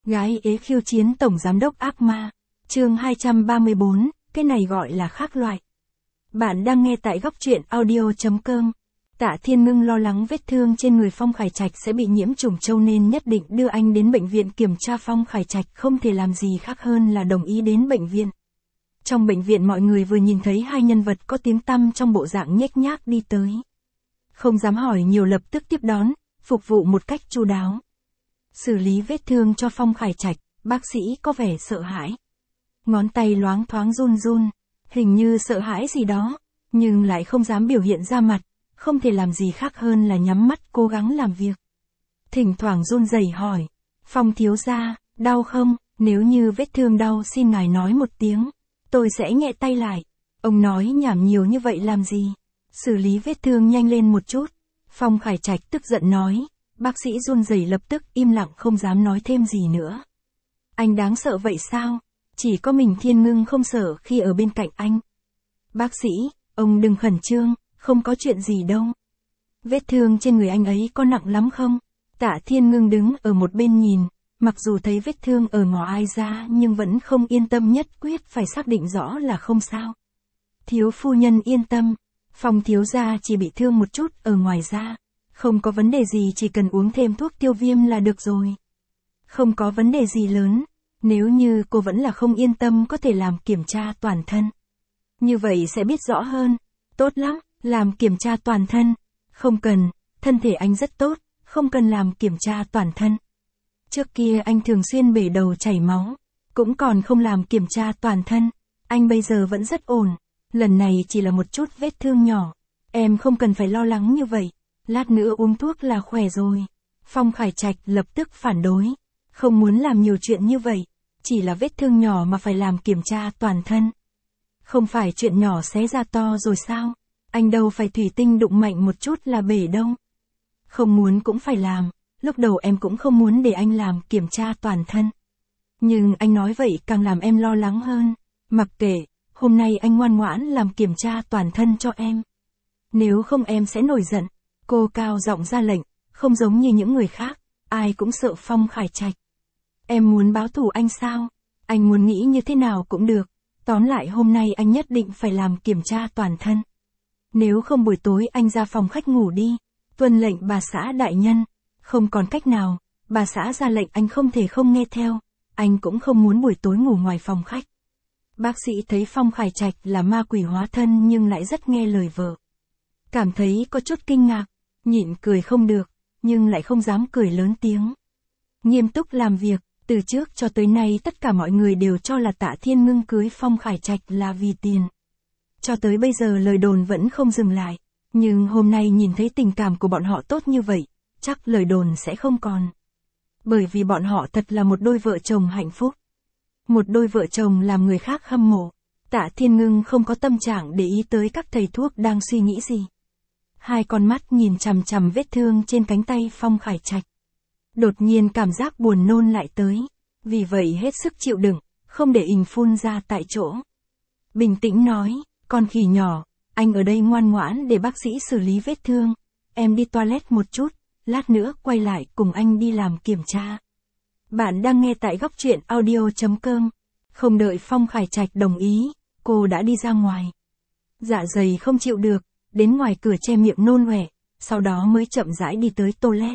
Gái ế khiêu chiến tổng giám đốc ác ma. Chương 234, cái này gọi là khác loại. Bạn đang nghe tại góc truyện audio.com. Tạ Thiên Ngưng lo lắng vết thương trên người Phong Khải Trạch sẽ bị nhiễm trùng châu nên nhất định đưa anh đến bệnh viện kiểm tra. Phong Khải Trạch không thể làm gì khác hơn là đồng ý đến bệnh viện. Trong bệnh viện mọi người vừa nhìn thấy hai nhân vật có tiếng tăm trong bộ dạng nhếch nhác đi tới. Không dám hỏi nhiều, lập tức tiếp đón, phục vụ một cách chu đáo. Xử lý vết thương cho Phong Khải Trạch, bác sĩ có vẻ sợ hãi. Ngón tay loáng thoáng run run, hình như sợ hãi gì đó, nhưng lại không dám biểu hiện ra mặt, không thể làm gì khác hơn là nhắm mắt cố gắng làm việc. Thỉnh thoảng run rẩy hỏi, Phong thiếu gia, đau không? Nếu như vết thương đau xin ngài nói một tiếng, tôi sẽ nhẹ tay lại. Ông nói nhảm nhiều như vậy làm gì? Xử lý vết thương nhanh lên một chút. Phong Khải Trạch tức giận nói. Bác sĩ run rẩy lập tức im lặng không dám nói thêm gì nữa. Anh đáng sợ vậy sao? Chỉ có mình Thiên Ngưng không sợ khi ở bên cạnh anh. Bác sĩ, ông đừng khẩn trương, không có chuyện gì đâu. Vết thương trên người anh ấy có nặng lắm không? Tạ Thiên Ngưng đứng ở một bên nhìn, mặc dù thấy vết thương ở ngõ ai ra nhưng vẫn không yên tâm, nhất quyết phải xác định rõ là không sao. Thiếu phu nhân yên tâm, Phong thiếu gia chỉ bị thương một chút ở ngoài da. Không có vấn đề gì, chỉ cần uống thêm thuốc tiêu viêm là được rồi. Không có vấn đề gì lớn, nếu như cô vẫn là không yên tâm có thể làm kiểm tra toàn thân. Như vậy sẽ biết rõ hơn. Tốt lắm, làm kiểm tra toàn thân. Không cần, thân thể anh rất tốt, không cần làm kiểm tra toàn thân. Trước kia anh thường xuyên bể đầu chảy máu, cũng còn không làm kiểm tra toàn thân. Anh bây giờ vẫn rất ổn, lần này chỉ là một chút vết thương nhỏ. Em không cần phải lo lắng như vậy. Lát nữa uống thuốc là khỏe rồi. Phong Khải Trạch lập tức phản đối. Không muốn làm nhiều chuyện như vậy. Chỉ là vết thương nhỏ mà phải làm kiểm tra toàn thân. Không phải chuyện nhỏ xé ra to rồi sao? Anh đâu phải thủy tinh đụng mạnh một chút là bể đâu. Không muốn cũng phải làm. Lúc đầu em cũng không muốn để anh làm kiểm tra toàn thân. Nhưng anh nói vậy càng làm em lo lắng hơn. Mặc kệ, hôm nay anh ngoan ngoãn làm kiểm tra toàn thân cho em. Nếu không em sẽ nổi giận. Cô cao giọng ra lệnh, không giống như những người khác, ai cũng sợ Phong Khải Trạch. Em muốn báo thù anh sao? Anh muốn nghĩ như thế nào cũng được. Tóm lại hôm nay anh nhất định phải làm kiểm tra toàn thân. Nếu không buổi tối anh ra phòng khách ngủ đi. Tuân lệnh bà xã đại nhân. Không còn cách nào, bà xã ra lệnh anh không thể không nghe theo. Anh cũng không muốn buổi tối ngủ ngoài phòng khách. Bác sĩ thấy Phong Khải Trạch là ma quỷ hóa thân nhưng lại rất nghe lời vợ. Cảm thấy có chút kinh ngạc. Nhịn cười không được, nhưng lại không dám cười lớn tiếng. Nghiêm túc làm việc, từ trước cho tới nay tất cả mọi người đều cho là Tạ Thiên Ngưng cưới Phong Khải Trạch là vì tiền. Cho tới bây giờ lời đồn vẫn không dừng lại, nhưng hôm nay nhìn thấy tình cảm của bọn họ tốt như vậy, chắc lời đồn sẽ không còn. Bởi vì bọn họ thật là một đôi vợ chồng hạnh phúc. Một đôi vợ chồng làm người khác hâm mộ. Tạ Thiên Ngưng không có tâm trạng để ý tới các thầy thuốc đang suy nghĩ gì. Hai con mắt nhìn chằm chằm vết thương trên cánh tay Phong Khải Trạch. Đột nhiên cảm giác buồn nôn lại tới. Vì vậy hết sức chịu đựng, không để ình phun ra tại chỗ. Bình tĩnh nói, con khỉ nhỏ, anh ở đây ngoan ngoãn để bác sĩ xử lý vết thương. Em đi toilet một chút, lát nữa quay lại cùng anh đi làm kiểm tra. Bạn đang nghe tại góc truyện audio.com. Không đợi Phong Khải Trạch đồng ý, cô đã đi ra ngoài. Dạ dày không chịu được. Đến ngoài cửa che miệng nôn ọe, sau đó mới chậm rãi đi tới toilet.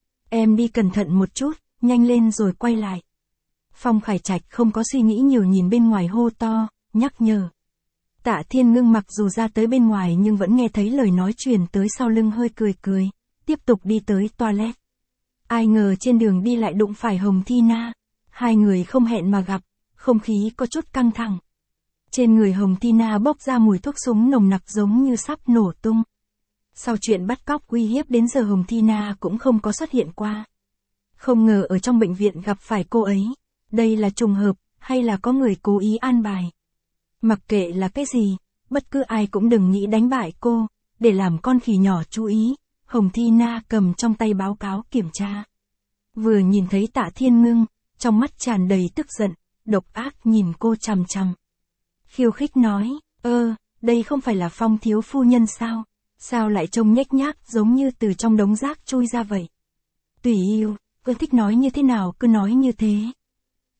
Em đi cẩn thận một chút, nhanh lên rồi quay lại. Phong Khải Trạch không có suy nghĩ nhiều nhìn bên ngoài hô to, nhắc nhở. Tạ Thiên Ngưng mặc dù ra tới bên ngoài nhưng vẫn nghe thấy lời nói truyền tới sau lưng, hơi cười cười, tiếp tục đi tới toilet. Ai ngờ trên đường đi lại đụng phải Hồng Thi Na. Hai người không hẹn mà gặp, không khí có chút căng thẳng. Trên người Hồng Thi Na bốc ra mùi thuốc súng nồng nặc giống như sắp nổ tung. Sau chuyện bắt cóc uy hiếp đến giờ Hồng Thi Na cũng không có xuất hiện qua. Không ngờ ở trong bệnh viện gặp phải cô ấy. Đây là trùng hợp, hay là có người cố ý an bài? Mặc kệ là cái gì, bất cứ ai cũng đừng nghĩ đánh bại cô, để làm con khỉ nhỏ chú ý. Hồng Thi Na cầm trong tay báo cáo kiểm tra. Vừa nhìn thấy Tạ Thiên Ngưng, trong mắt tràn đầy tức giận, độc ác nhìn cô chằm chằm. Khiêu khích nói, đây không phải là Phong thiếu phu nhân sao? Sao lại trông nhếch nhác giống như từ trong đống rác chui ra vậy? Tùy yêu, cứ thích nói như thế nào cứ nói như thế.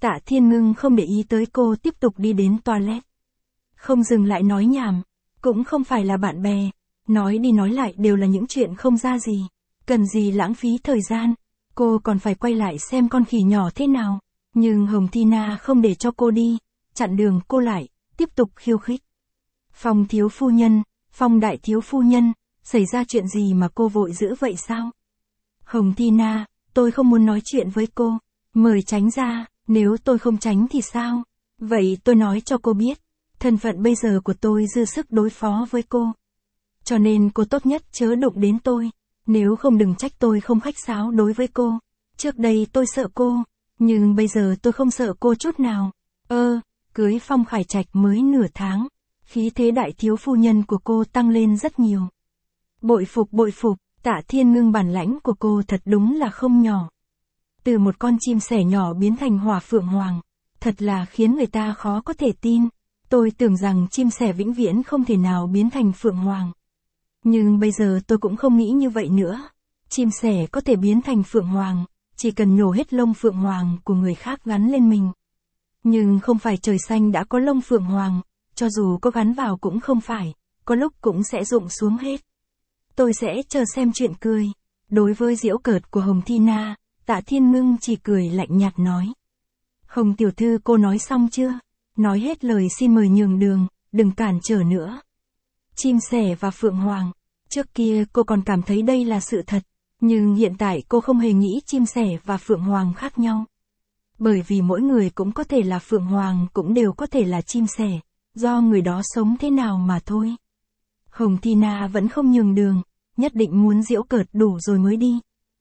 Tạ Thiên Ngưng không để ý tới cô, tiếp tục đi đến toilet. Không dừng lại nói nhảm, cũng không phải là bạn bè, nói đi nói lại đều là những chuyện không ra gì, cần gì lãng phí thời gian, cô còn phải quay lại xem con khỉ nhỏ thế nào. Nhưng Hồng Thi Na không để cho cô đi, chặn đường cô lại, tiếp tục khiêu khích. Phong thiếu phu nhân, Phong đại thiếu phu nhân, xảy ra chuyện gì mà cô vội dữ vậy sao? Hồng Thi Na, tôi không muốn nói chuyện với cô, mời tránh ra, nếu tôi không tránh thì sao? Vậy tôi nói cho cô biết, thân phận bây giờ của tôi dư sức đối phó với cô. Cho nên cô tốt nhất chớ đụng đến tôi, nếu không đừng trách tôi không khách sáo đối với cô. Trước đây tôi sợ cô, nhưng bây giờ tôi không sợ cô chút nào. Cưới Phong Khải Trạch mới nửa tháng, khí thế đại thiếu phu nhân của cô tăng lên rất nhiều. Bội phục, Tạ Thiên Ngưng bản lãnh của cô thật đúng là không nhỏ. Từ một con chim sẻ nhỏ biến thành hỏa phượng hoàng, thật là khiến người ta khó có thể tin. Tôi tưởng rằng chim sẻ vĩnh viễn không thể nào biến thành phượng hoàng. Nhưng bây giờ tôi cũng không nghĩ như vậy nữa. Chim sẻ có thể biến thành phượng hoàng, chỉ cần nhổ hết lông phượng hoàng của người khác gắn lên mình. Nhưng không phải trời xanh đã có lông phượng hoàng, cho dù có gắn vào cũng không phải, có lúc cũng sẽ rụng xuống hết. Tôi sẽ chờ xem chuyện cười. Đối với giễu cợt của Hồng Thi Na, Tạ Thiên Ngưng chỉ cười lạnh nhạt nói. Hồng tiểu thư, cô nói xong chưa? Nói hết lời xin mời nhường đường, đừng cản trở nữa. Chim sẻ và phượng hoàng, trước kia cô còn cảm thấy đây là sự thật, nhưng hiện tại cô không hề nghĩ chim sẻ và phượng hoàng khác nhau. Bởi vì mỗi người cũng có thể là phượng hoàng, cũng đều có thể là chim sẻ, do người đó sống thế nào mà thôi. Hồng Thi Na vẫn không nhường đường, nhất định muốn giễu cợt đủ rồi mới đi.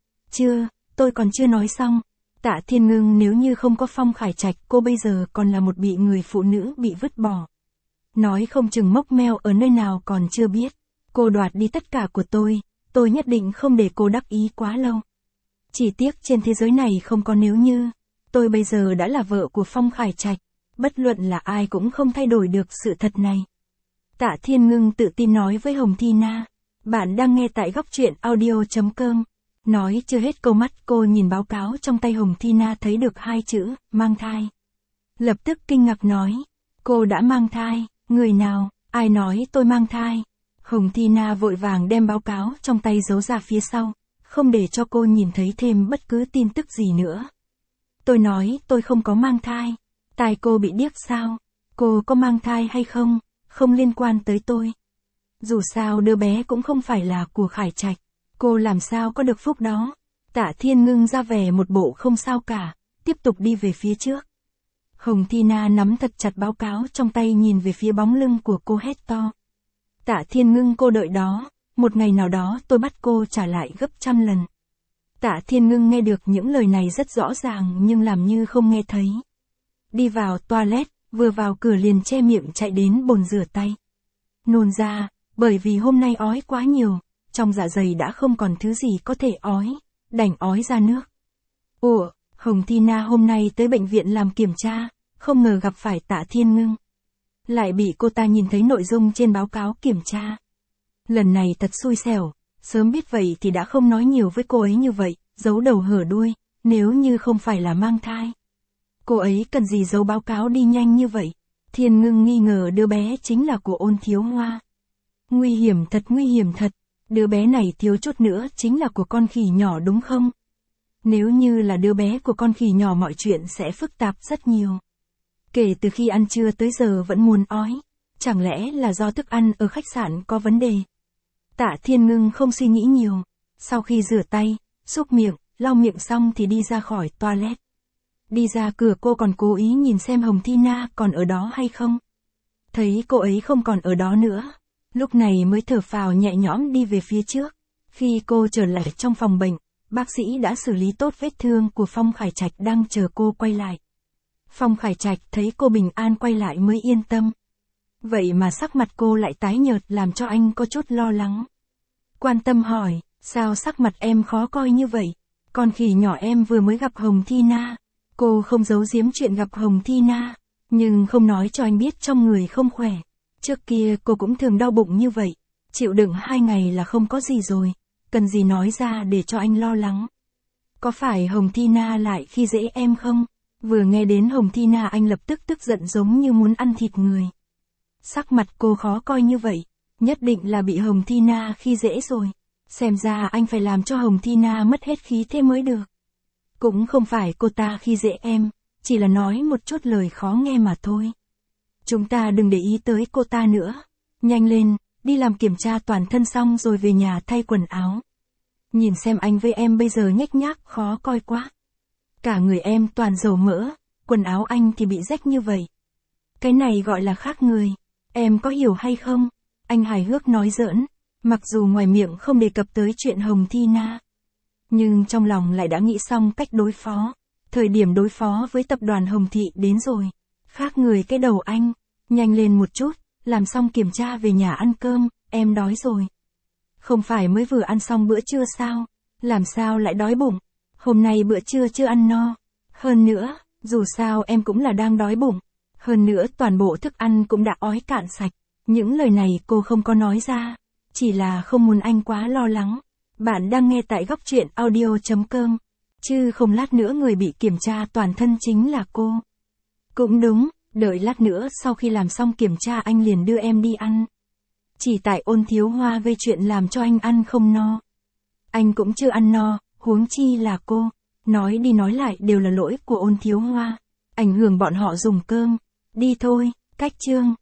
Tôi còn chưa nói xong. Tạ Thiên Ngưng, nếu như không có Phong Khải Trạch, cô bây giờ còn là một bị người phụ nữ bị vứt bỏ. Nói không chừng mốc meo ở nơi nào còn chưa biết. Cô đoạt đi tất cả của tôi nhất định không để cô đắc ý quá lâu. Chỉ tiếc trên thế giới này không có nếu như. Tôi bây giờ đã là vợ của Phong Khải Trạch, bất luận là ai cũng không thay đổi được sự thật này. Tạ Thiên Ngưng tự tin nói với Hồng Thi Na. Bạn đang nghe tại góc truyện audio.com. Nói chưa hết câu, mắt cô nhìn báo cáo trong tay Hồng Thi Na thấy được 2 chữ, mang thai. Lập tức kinh ngạc nói, cô đã mang thai, người nào, ai nói tôi mang thai? Hồng Thi Na vội vàng đem báo cáo trong tay giấu ra phía sau, không để cho cô nhìn thấy thêm bất cứ tin tức gì nữa. Tôi nói tôi không có mang thai. Tai cô bị điếc sao? Cô có mang thai hay không, không liên quan tới tôi. Dù sao đứa bé cũng không phải là của Khải Trạch. Cô làm sao có được phúc đó? Tạ Thiên Ngưng ra vẻ một bộ không sao cả, tiếp tục đi về phía trước. Hồng Thi Na nắm thật chặt báo cáo trong tay, nhìn về phía bóng lưng của cô hét to. Tạ Thiên Ngưng, cô đợi đó, một ngày nào đó tôi bắt cô trả lại gấp 100 lần. Tạ Thiên Ngưng nghe được những lời này rất rõ ràng nhưng làm như không nghe thấy. Đi vào toilet, vừa vào cửa liền che miệng chạy đến bồn rửa tay. Nôn ra, bởi vì hôm nay ói quá nhiều. Trong dạ dày đã không còn thứ gì có thể ói, đành ói ra nước. Hồng Thi Na hôm nay tới bệnh viện làm kiểm tra, không ngờ gặp phải Tạ Thiên Ngưng. Lại bị cô ta nhìn thấy nội dung trên báo cáo kiểm tra. Lần này thật xui xẻo, sớm biết vậy thì đã không nói nhiều với cô ấy như vậy, giấu đầu hở đuôi, nếu như không phải là mang thai. Cô ấy cần gì giấu báo cáo đi nhanh như vậy? Thiên Ngưng nghi ngờ đứa bé chính là của Ôn Thiếu Hoa. Nguy hiểm thật. Đứa bé này thiếu chút nữa chính là của con khỉ nhỏ đúng không? Nếu như là đứa bé của con khỉ nhỏ mọi chuyện sẽ phức tạp rất nhiều. Kể từ khi ăn trưa tới giờ vẫn muốn ói. Chẳng lẽ là do thức ăn ở khách sạn có vấn đề? Tạ Thiên Ngưng không suy nghĩ nhiều. Sau khi rửa tay, súc miệng, lau miệng xong thì đi ra khỏi toilet. Đi ra cửa cô còn cố ý nhìn xem Hồng Thi Na còn ở đó hay không. Thấy cô ấy không còn ở đó nữa. Lúc này mới thở phào nhẹ nhõm đi về phía trước. Khi cô trở lại trong phòng bệnh, bác sĩ đã xử lý tốt vết thương của Phong Khải Trạch đang chờ cô quay lại. Phong Khải Trạch thấy cô bình an quay lại mới yên tâm. Vậy mà sắc mặt cô lại tái nhợt làm cho anh có chút lo lắng. Quan tâm hỏi, sao sắc mặt em khó coi như vậy? Con khỉ nhỏ em vừa mới gặp Hồng Thi Na. Cô không giấu giếm chuyện gặp Hồng Thi Na, nhưng không nói cho anh biết trong người không khỏe. Trước kia cô cũng thường đau bụng như vậy, chịu đựng 2 ngày là không có gì rồi, cần gì nói ra để cho anh lo lắng. Có phải Hồng Thi Na lại khi dễ em không? Vừa nghe đến Hồng Thi Na anh lập tức tức giận giống như muốn ăn thịt người. Sắc mặt cô khó coi như vậy, nhất định là bị Hồng Thi Na khi dễ rồi. Xem ra anh phải làm cho Hồng Thi Na mất hết khí thế mới được. Cũng không phải cô ta khi dễ em, chỉ là nói một chút lời khó nghe mà thôi. Chúng ta đừng để ý tới cô ta nữa. Nhanh lên, đi làm kiểm tra toàn thân xong rồi về nhà thay quần áo. Nhìn xem anh với em bây giờ nhếch nhác khó coi quá. Cả người em toàn dầu mỡ, quần áo anh thì bị rách như vậy. Cái này gọi là khác người, em có hiểu hay không? Anh hài hước nói giỡn, mặc dù ngoài miệng không đề cập tới chuyện Hồng Thi Na. Nhưng trong lòng lại đã nghĩ xong cách đối phó. Thời điểm đối phó với tập đoàn Hồng Thị đến rồi. Khác người cái đầu anh, nhanh lên một chút, làm xong kiểm tra về nhà ăn cơm, em đói rồi. Không phải mới vừa ăn xong bữa trưa sao? Làm sao lại đói bụng? Hôm nay bữa trưa chưa ăn no. Hơn nữa, dù sao em cũng là đang đói bụng. Hơn nữa toàn bộ thức ăn cũng đã ói cạn sạch. Những lời này cô không có nói ra. Chỉ là không muốn anh quá lo lắng. Bạn đang nghe tại góc truyện audio.com. Chứ không lát nữa người bị kiểm tra toàn thân chính là cô. Cũng đúng, đợi lát nữa sau khi làm xong kiểm tra anh liền đưa em đi ăn. Chỉ tại Ôn Thiếu Hoa gây chuyện làm cho anh ăn không no. Anh cũng chưa ăn no, huống chi là cô. Nói đi nói lại đều là lỗi của Ôn Thiếu Hoa. Ảnh hưởng bọn họ dùng cơm. Đi thôi, cách chương.